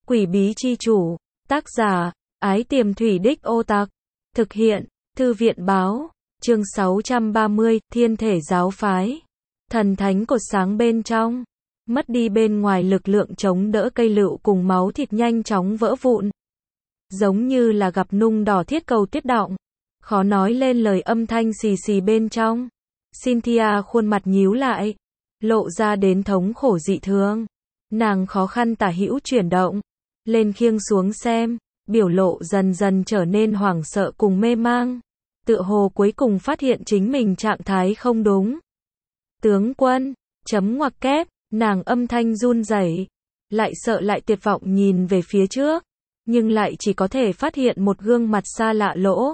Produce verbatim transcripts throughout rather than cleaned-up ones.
Quỷ bí chi chủ, tác giả, Ái Tiềm Thủy Đích Ô Tặc, thực hiện, Thư viện báo, chương sáu trăm ba mươi, Thiên thể giáo phái, thần thánh cột sáng bên trong, mất đi bên ngoài lực lượng chống đỡ cây lựu cùng máu thịt nhanh chóng vỡ vụn. Giống như là gặp nung đỏ thiết cầu tuyết đọng, khó nói lên lời âm thanh xì xì bên trong. Cynthia khuôn mặt nhíu lại, lộ ra đến thống khổ dị thường. Nàng khó khăn tả hữu chuyển động, lên khiêng xuống xem, biểu lộ dần dần trở nên hoảng sợ cùng mê mang. Tựa hồ cuối cùng phát hiện chính mình trạng thái không đúng. Tướng quân, chấm ngoặc kép, nàng âm thanh run rẩy, lại sợ lại tuyệt vọng nhìn về phía trước, nhưng lại chỉ có thể phát hiện một gương mặt xa lạ lỗ.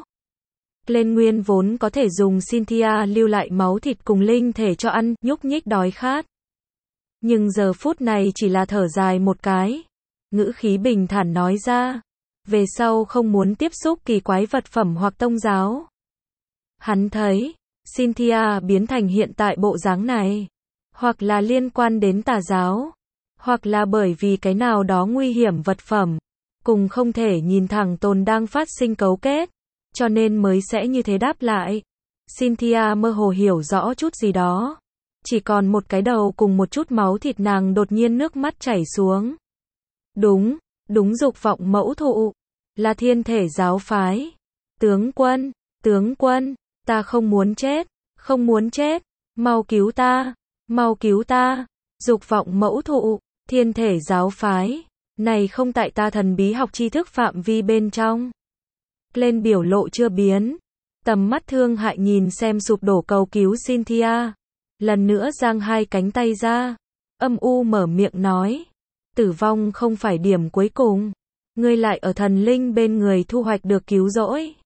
Lên nguyên vốn có thể dùng Cynthia lưu lại máu thịt cùng linh thể cho ăn, nhúc nhích đói khát. Nhưng giờ phút này chỉ là thở dài một cái, ngữ khí bình thản nói ra, về sau không muốn tiếp xúc kỳ quái vật phẩm hoặc tông giáo. Hắn thấy, Cynthia biến thành hiện tại bộ dáng này, hoặc là liên quan đến tà giáo, hoặc là bởi vì cái nào đó nguy hiểm vật phẩm, cùng không thể nhìn thẳng tồn đang phát sinh cấu kết, cho nên mới sẽ như thế đáp lại. Cynthia mơ hồ hiểu rõ chút gì đó, chỉ còn một cái đầu cùng một chút máu thịt, nàng đột nhiên nước mắt chảy xuống. Đúng, đúng, dục vọng mẫu thụ, là thiên thể giáo phái. Tướng quân, tướng quân, ta không muốn chết, không muốn chết, mau cứu ta, mau cứu ta. Dục vọng mẫu thụ, thiên thể giáo phái, này không tại ta thần bí học tri thức phạm vi bên trong. Lên biểu lộ chưa biến, tầm mắt thương hại nhìn xem sụp đổ cầu cứu Cynthia, lần nữa giang hai cánh tay ra, âm u mở miệng nói, tử vong không phải điểm cuối cùng, ngươi lại ở thần linh bên người thu hoạch được cứu rỗi.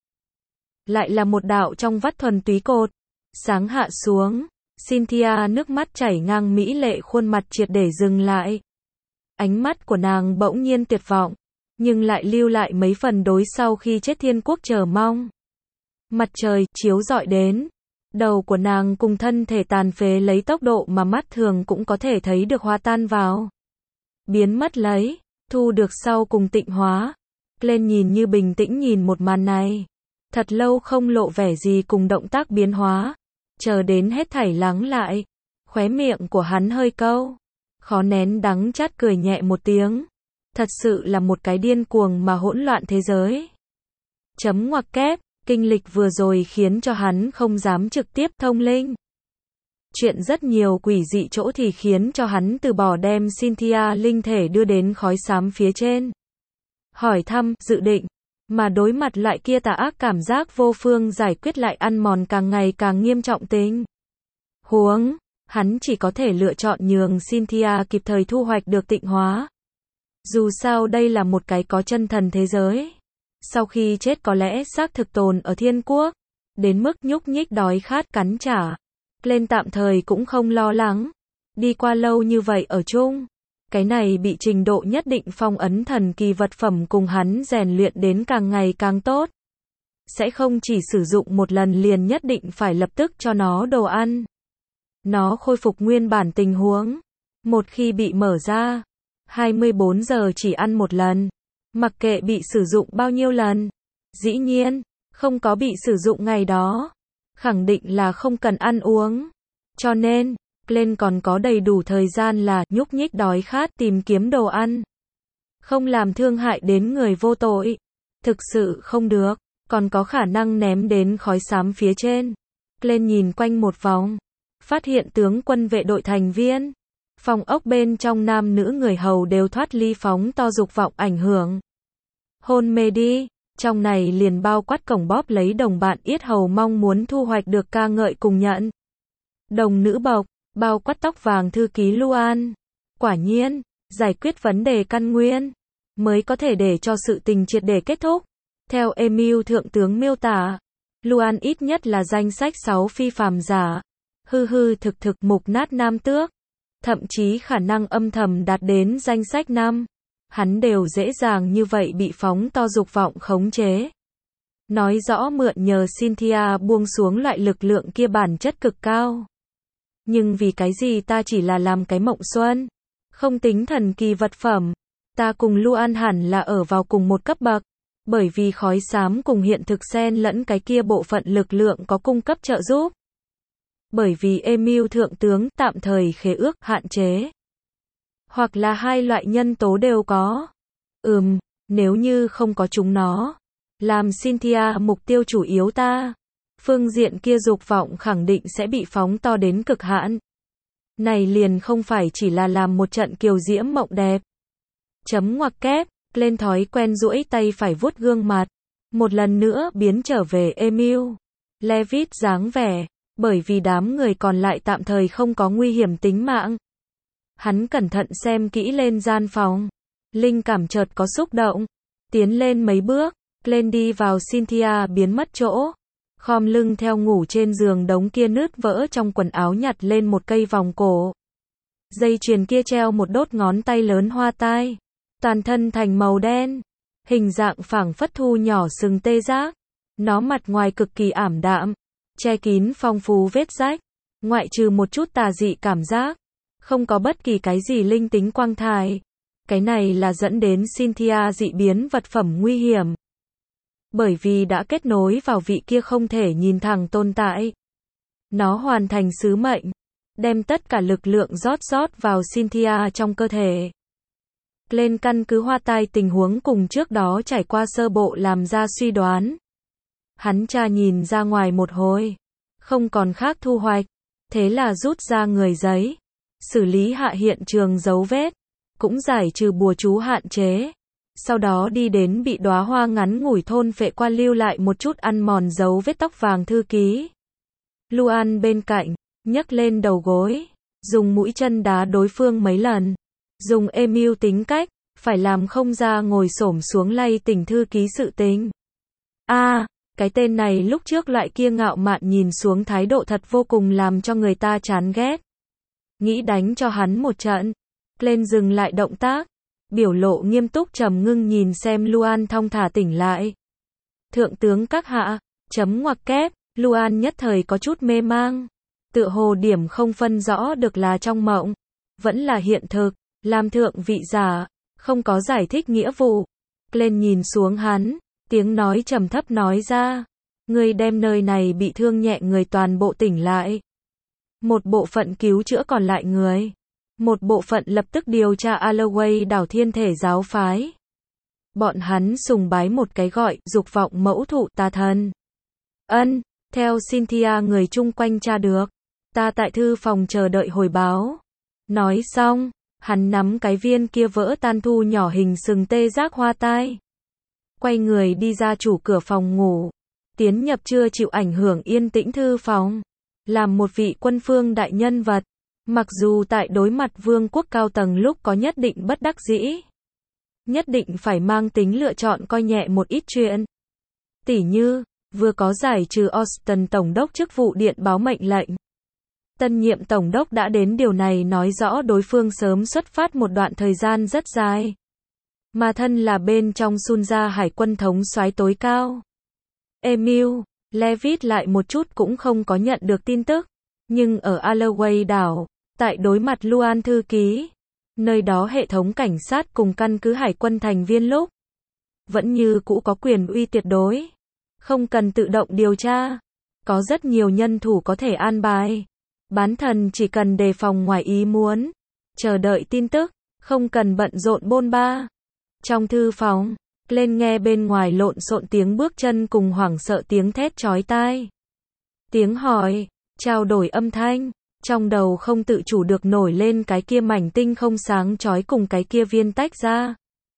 Lại là một đạo trong vắt thuần túy cột sáng hạ xuống. Cynthia nước mắt chảy ngang mỹ lệ khuôn mặt triệt để dừng lại. Ánh mắt của nàng bỗng nhiên tuyệt vọng, nhưng lại lưu lại mấy phần đối sau khi chết thiên quốc chờ mong. Mặt trời chiếu rọi đến, đầu của nàng cùng thân thể tàn phế lấy tốc độ mà mắt thường cũng có thể thấy được hòa tan vào, biến mất lấy, thu được sau cùng tịnh hóa. Lên nhìn như bình tĩnh nhìn một màn này, thật lâu không lộ vẻ gì cùng động tác biến hóa, chờ đến hết thảy lắng lại, khóe miệng của hắn hơi câu, khó nén đắng chát cười nhẹ một tiếng. Thật sự là một cái điên cuồng mà hỗn loạn thế giới. Chấm ngoặc kép, kinh lịch vừa rồi khiến cho hắn không dám trực tiếp thông linh. Chuyện rất nhiều quỷ dị chỗ thì khiến cho hắn từ bỏ đem Cynthia linh thể đưa đến khói xám phía trên. Hỏi thăm, dự định, mà đối mặt lại kia tà ác cảm giác vô phương giải quyết lại ăn mòn càng ngày càng nghiêm trọng tình huống, hắn chỉ có thể lựa chọn nhường Cynthia kịp thời thu hoạch được tịnh hóa. Dù sao đây là một cái có chân thần thế giới. Sau khi chết có lẽ xác thực tồn ở thiên quốc, đến mức nhúc nhích đói khát cắn trả. Lên tạm thời cũng không lo lắng. Đi qua lâu như vậy ở chung, cái này bị trình độ nhất định phong ấn thần kỳ vật phẩm cùng hắn rèn luyện đến càng ngày càng tốt. Sẽ không chỉ sử dụng một lần liền nhất định phải lập tức cho nó đồ ăn. Nó khôi phục nguyên bản tình huống. Một khi bị mở ra, hai mươi bốn giờ chỉ ăn một lần, mặc kệ bị sử dụng bao nhiêu lần. Dĩ nhiên, không có bị sử dụng ngày đó, khẳng định là không cần ăn uống. Cho nên, lên còn có đầy đủ thời gian là nhúc nhích đói khát tìm kiếm đồ ăn. Không làm thương hại đến người vô tội. Thực sự không được, còn có khả năng ném đến khói xám phía trên. Lên nhìn quanh một vòng, phát hiện tướng quân vệ đội thành viên. Phòng ốc bên trong nam nữ người hầu đều thoát ly phóng to dục vọng ảnh hưởng. Hôn mê đi, trong này liền bao quát cổng bóp lấy đồng bạn yết hầu mong muốn thu hoạch được ca ngợi cùng nhận. Đồng nữ bộc, bao quát tóc vàng thư ký Luan. Quả nhiên, giải quyết vấn đề căn nguyên, mới có thể để cho sự tình triệt để kết thúc. Theo Emil thượng tướng miêu tả, Luan ít nhất là danh sách sáu phi phàm giả. Hư hư thực thực mục nát nam tước. Thậm chí khả năng âm thầm đạt đến danh sách năm, hắn đều dễ dàng như vậy bị phóng to dục vọng khống chế. Nói rõ mượn nhờ Cynthia buông xuống loại lực lượng kia bản chất cực cao. Nhưng vì cái gì ta chỉ là làm cái mộng xuân, không tính thần kỳ vật phẩm, Ta cùng Luan hẳn là ở vào cùng một cấp bậc, bởi vì khói xám cùng hiện thực xen lẫn cái kia bộ phận lực lượng có cung cấp trợ giúp. Bởi vì Emil thượng tướng tạm thời khế ước hạn chế. Hoặc là hai loại nhân tố đều có. Ừm, nếu như không có chúng nó, làm Cynthia mục tiêu chủ yếu ta, phương diện kia dục vọng khẳng định sẽ bị phóng to đến cực hạn. Này liền không phải chỉ là làm một trận kiều diễm mộng đẹp. Chấm ngoặc kép, lên thói quen duỗi tay phải vuốt gương mặt. Một lần nữa biến trở về Emil. Levitt dáng vẻ, bởi vì đám người còn lại tạm thời không có nguy hiểm tính mạng. Hắn cẩn thận xem kỹ lên gian phòng. Linh cảm chợt có xúc động. Tiến lên mấy bước, lên đi vào Cynthia biến mất chỗ. Khom lưng theo ngủ trên giường đống kia nứt vỡ trong quần áo nhặt lên một cây vòng cổ. Dây chuyền kia treo một đốt ngón tay lớn hoa tai. Toàn thân thành màu đen. Hình dạng phảng phất thu nhỏ sừng tê giác. Nó mặt ngoài cực kỳ ảm đạm. Che kín phong phú vết rách. Ngoại trừ một chút tà dị cảm giác. Không có bất kỳ cái gì linh tính quang thải. Cái này là dẫn đến Cynthia dị biến vật phẩm nguy hiểm. Bởi vì đã kết nối vào vị kia không thể nhìn thẳng tồn tại. Nó hoàn thành sứ mệnh. Đem tất cả lực lượng rót rót vào Cynthia trong cơ thể. Lên căn cứ hoa tai tình huống cùng trước đó trải qua sơ bộ làm ra suy đoán. Hắn tra nhìn ra ngoài một hồi. Không còn khác thu hoạch. Thế là rút ra người giấy. Xử lý hạ hiện trường dấu vết. Cũng giải trừ bùa chú hạn chế. Sau đó đi đến bị đóa hoa ngắn ngủi thôn phệ qua lưu lại một chút ăn mòn dấu vết tóc vàng thư ký. Luan bên cạnh, nhấc lên đầu gối. Dùng mũi chân đá đối phương mấy lần. Dùng Emil tính cách, phải làm không ra ngồi xổm xuống lay tỉnh thư ký sự tình. A, à, cái tên này lúc trước loại kia ngạo mạn nhìn xuống thái độ thật vô cùng làm cho người ta chán ghét. Nghĩ đánh cho hắn một trận. Lên dừng lại động tác. Biểu lộ nghiêm túc trầm ngưng nhìn xem Luan thong thả tỉnh lại. Thượng tướng các hạ, chấm ngoặc kép, Luan nhất thời có chút mê mang. Tựa hồ điểm không phân rõ được là trong mộng. Vẫn là hiện thực. Làm thượng vị giả, không có giải thích nghĩa vụ. Lên nhìn xuống hắn, tiếng nói trầm thấp nói ra. Ngươi đem nơi này bị thương nhẹ người toàn bộ tỉnh lại. Một bộ phận cứu chữa còn lại người. Một bộ phận lập tức điều tra Alloway đảo thiên thể giáo phái. Bọn hắn sùng bái một cái gọi dục vọng mẫu thụ tà thần. Ân, theo Cynthia người chung quanh tra được. Ta tại thư phòng chờ đợi hồi báo. Nói xong. Hắn nắm cái viên kia vỡ tan thu nhỏ hình sừng tê giác hoa tai. Quay người đi ra chủ cửa phòng ngủ. Tiến nhập chưa chịu ảnh hưởng yên tĩnh thư phòng. Làm một vị quân phương đại nhân vật. Mặc dù tại đối mặt vương quốc cao tầng lúc có nhất định bất đắc dĩ. Nhất định phải mang tính lựa chọn coi nhẹ một ít chuyện. Tỉ như, vừa có giải trừ Austin Tổng đốc chức vụ điện báo mệnh lệnh. Tân nhiệm Tổng đốc đã đến điều này nói rõ đối phương sớm xuất phát một đoạn thời gian rất dài. Mà thân là bên trong Sunja hải quân thống soái tối cao. Emil, Levitt lại một chút cũng không có nhận được tin tức. Nhưng ở Alloway đảo, tại đối mặt Luan thư ký, nơi đó hệ thống cảnh sát cùng căn cứ hải quân thành viên lúc, vẫn như cũ có quyền uy tuyệt đối. Không cần tự động điều tra. Có rất nhiều nhân thủ có thể an bài. Bán thần chỉ cần đề phòng ngoài ý muốn. Chờ đợi tin tức. Không cần bận rộn bôn ba. Trong thư phòng, lên nghe bên ngoài lộn xộn tiếng bước chân cùng hoảng sợ tiếng thét chói tai. Tiếng hỏi, trao đổi âm thanh. Trong đầu không tự chủ được nổi lên cái kia mảnh tinh không sáng chói cùng cái kia viên tách ra.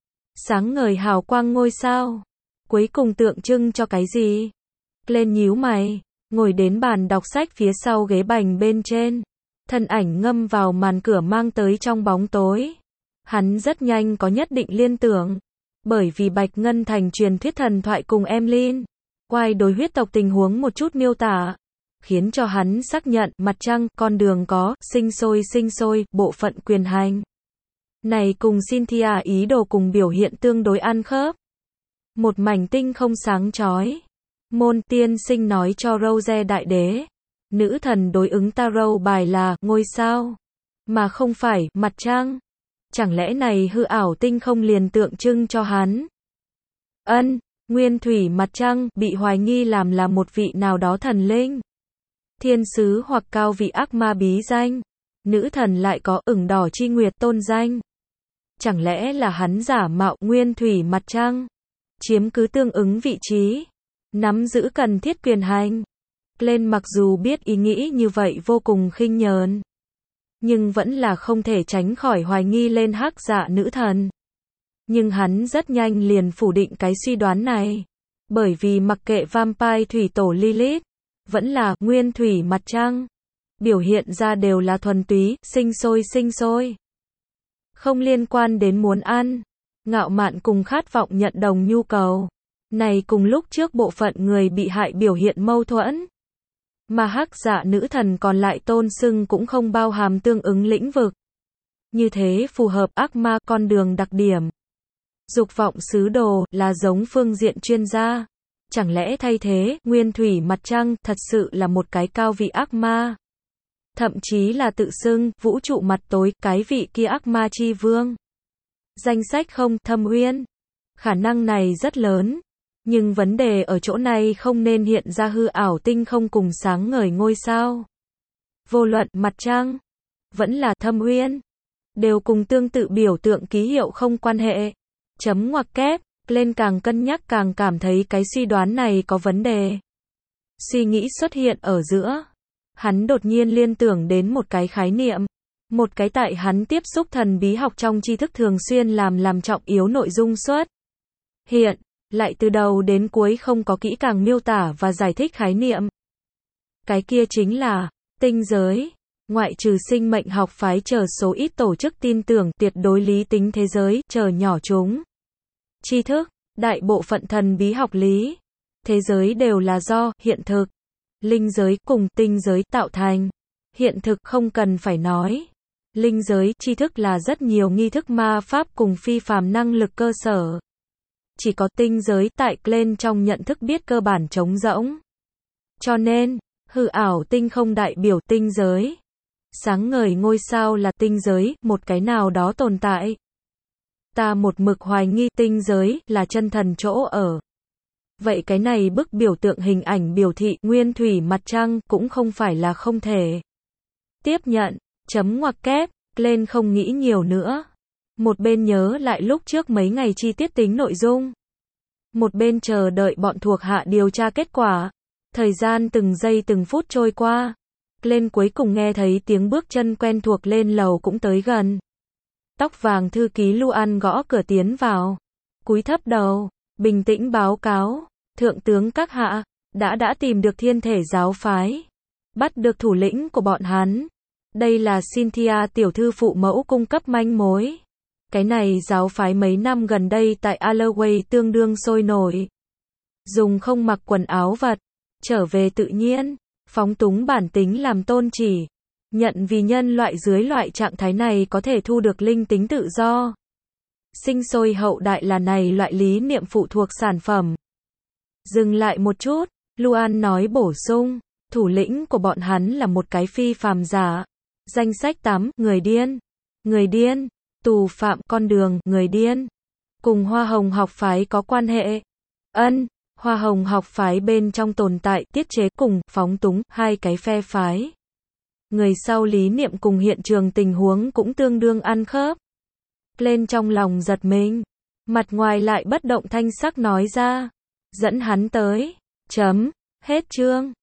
Sáng ngời hào quang ngôi sao. Cuối cùng tượng trưng cho cái gì? Lên nhíu mày. Ngồi đến bàn đọc sách phía sau ghế bành bên trên. Thân ảnh ngâm vào màn cửa mang tới trong bóng tối. Hắn rất nhanh có nhất định liên tưởng. Bởi vì Bạch Ngân Thành truyền thuyết thần thoại cùng Emlyn. Quay đối huyết tộc tình huống một chút miêu tả. Khiến cho hắn xác nhận mặt trăng, con đường có, sinh sôi sinh sôi, bộ phận quyền hành. Này cùng Cynthia ý đồ cùng biểu hiện tương đối ăn khớp. Một mảnh tinh không sáng chói. Môn tiên sinh nói cho Rose đại đế. Nữ thần đối ứng tarot bài là ngôi sao. Mà không phải mặt trăng. Chẳng lẽ này hư ảo tinh không liền tượng trưng cho hắn? Ân, nguyên thủy mặt trăng bị hoài nghi làm là một vị nào đó thần linh, thiên sứ hoặc cao vị ác ma bí danh. Nữ thần lại có ửng đỏ chi nguyệt tôn danh. Chẳng lẽ là hắn giả mạo nguyên thủy mặt trăng, chiếm cứ tương ứng vị trí, nắm giữ cần thiết quyền hành? Lên mặc dù biết ý nghĩ như vậy vô cùng khinh nhờn, nhưng vẫn là không thể tránh khỏi hoài nghi lên hắc dạ nữ thần. Nhưng hắn rất nhanh liền phủ định cái suy đoán này, bởi vì mặc kệ vampire thủy tổ Lilith, vẫn là nguyên thủy mặt trăng, biểu hiện ra đều là thuần túy, sinh sôi sinh sôi. Không liên quan đến muốn ăn, ngạo mạn cùng khát vọng nhận đồng nhu cầu. Này cùng lúc trước bộ phận người bị hại biểu hiện mâu thuẫn. Mà hắc dạ nữ thần còn lại tôn xưng cũng không bao hàm tương ứng lĩnh vực. Như thế phù hợp ác ma con đường đặc điểm. Dục vọng sứ đồ là giống phương diện chuyên gia. Chẳng lẽ thay thế, nguyên thủy mặt trăng thật sự là một cái cao vị ác ma? Thậm chí là tự xưng, vũ trụ mặt tối, cái vị kia ác ma chi vương. Danh sách không, Thâm Uyên. Khả năng này rất lớn. Nhưng vấn đề ở chỗ này không nên hiện ra hư ảo tinh không cùng sáng ngời ngôi sao. Vô luận, mặt trăng, vẫn là Thâm Uyên, đều cùng tương tự biểu tượng ký hiệu không quan hệ. Chấm ngoặc kép, lên càng cân nhắc càng cảm thấy cái suy đoán này có vấn đề. Suy nghĩ xuất hiện ở giữa. Hắn đột nhiên liên tưởng đến một cái khái niệm. Một cái tại hắn tiếp xúc thần bí học trong tri thức thường xuyên làm làm trọng yếu nội dung xuất hiện, lại từ đầu đến cuối không có kỹ càng miêu tả và giải thích khái niệm. Cái kia chính là tinh giới. Ngoại trừ sinh mệnh học phái chờ số ít tổ chức tin tưởng tuyệt đối lý tính thế giới chờ nhỏ chúng tri thức, đại bộ phận thần bí học lý thế giới đều là do hiện thực, linh giới cùng tinh giới tạo thành. Hiện thực không cần phải nói. Linh giới tri thức là rất nhiều nghi thức ma pháp cùng phi phàm năng lực cơ sở. Chỉ có tinh giới tại lên trong nhận thức biết cơ bản trống rỗng. Cho nên, hư ảo tinh không đại biểu tinh giới. Sáng ngời ngôi sao là tinh giới, một cái nào đó tồn tại. Ta một mực hoài nghi tinh giới là chân thần chỗ ở. Vậy cái này bức biểu tượng hình ảnh biểu thị nguyên thủy mặt trăng cũng không phải là không thể tiếp nhận. Chấm ngoặc kép, lên không nghĩ nhiều nữa. Một bên nhớ lại lúc trước mấy ngày chi tiết tính nội dung. Một bên chờ đợi bọn thuộc hạ điều tra kết quả. Thời gian từng giây từng phút trôi qua. Lên cuối cùng nghe thấy tiếng bước chân quen thuộc lên lầu cũng tới gần. Tóc vàng thư ký Luan gõ cửa tiến vào. Cúi thấp đầu, bình tĩnh báo cáo. Thượng tướng các hạ, đã đã tìm được thiên thể giáo phái. Bắt được thủ lĩnh của bọn hắn. Đây là Cynthia tiểu thư phụ mẫu cung cấp manh mối. Cái này giáo phái mấy năm gần đây tại Alloway tương đương sôi nổi. Dùng không mặc quần áo vật, trở về tự nhiên, phóng túng bản tính làm tôn chỉ. Nhận vì nhân loại dưới loại trạng thái này có thể thu được linh tính tự do. Sinh sôi hậu đại là này loại lý niệm phụ thuộc sản phẩm. Dừng lại một chút, Luan nói bổ sung, thủ lĩnh của bọn hắn là một cái phi phàm giả. Danh sách tám, người điên. Người điên, tù phạm con đường, người điên. Cùng Hoa Hồng học phái có quan hệ. Ân, Hoa Hồng học phái bên trong tồn tại tiết chế cùng phóng túng hai cái phe phái. Người sau lý niệm cùng hiện trường tình huống cũng tương đương ăn khớp. Lên trong lòng giật mình. Mặt ngoài lại bất động thanh sắc nói ra. Dẫn hắn tới. Chấm. Hết chương.